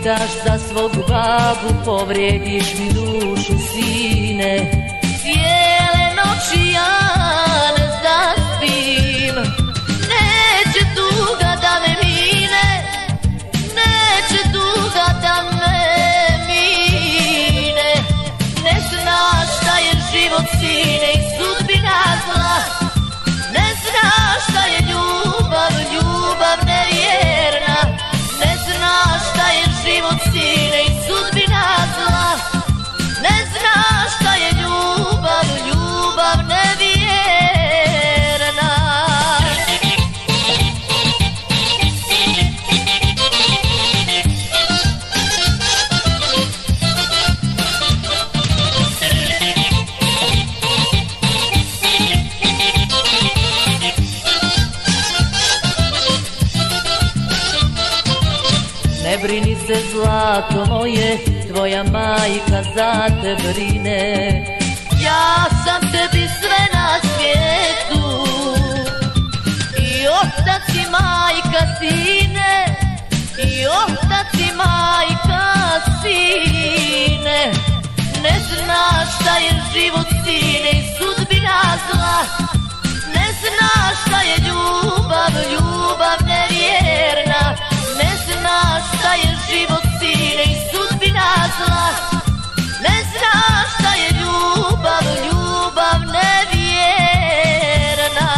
daš za svog babu, povrijediš mi dušu sine. Cijele noći ja ne zaspim, neće tuga da me mine, neće tuga da me mine. Ne znaš šta je život sine i sudbina zla, ne znaš šta je ljubav, ljubav nevjerna. Ne znaš šta je život sine i sudbina zla, ne znaš šta je ljubav, ljubav nevjerna. Ne brini se zlato moje, tvoja majka za te brine. Ja sam tebi sve na svijetu, i otac i majka sine, i otac i majka sine. Ne znaš šta je život sine i sudbina zla, ne znaš šta je ljubav, ljubav nevjerna. Ne znaš šta je život sine i sudbina zla, ne znaš šta je ljubav, ljubav nevjerna.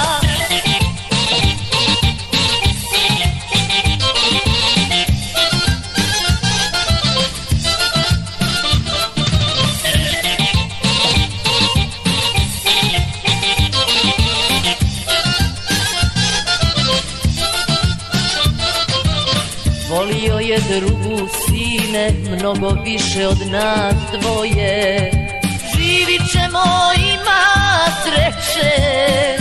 Volio je drugu sine, mnogo više od nas dvoje. Živit ćemo, ima sreće.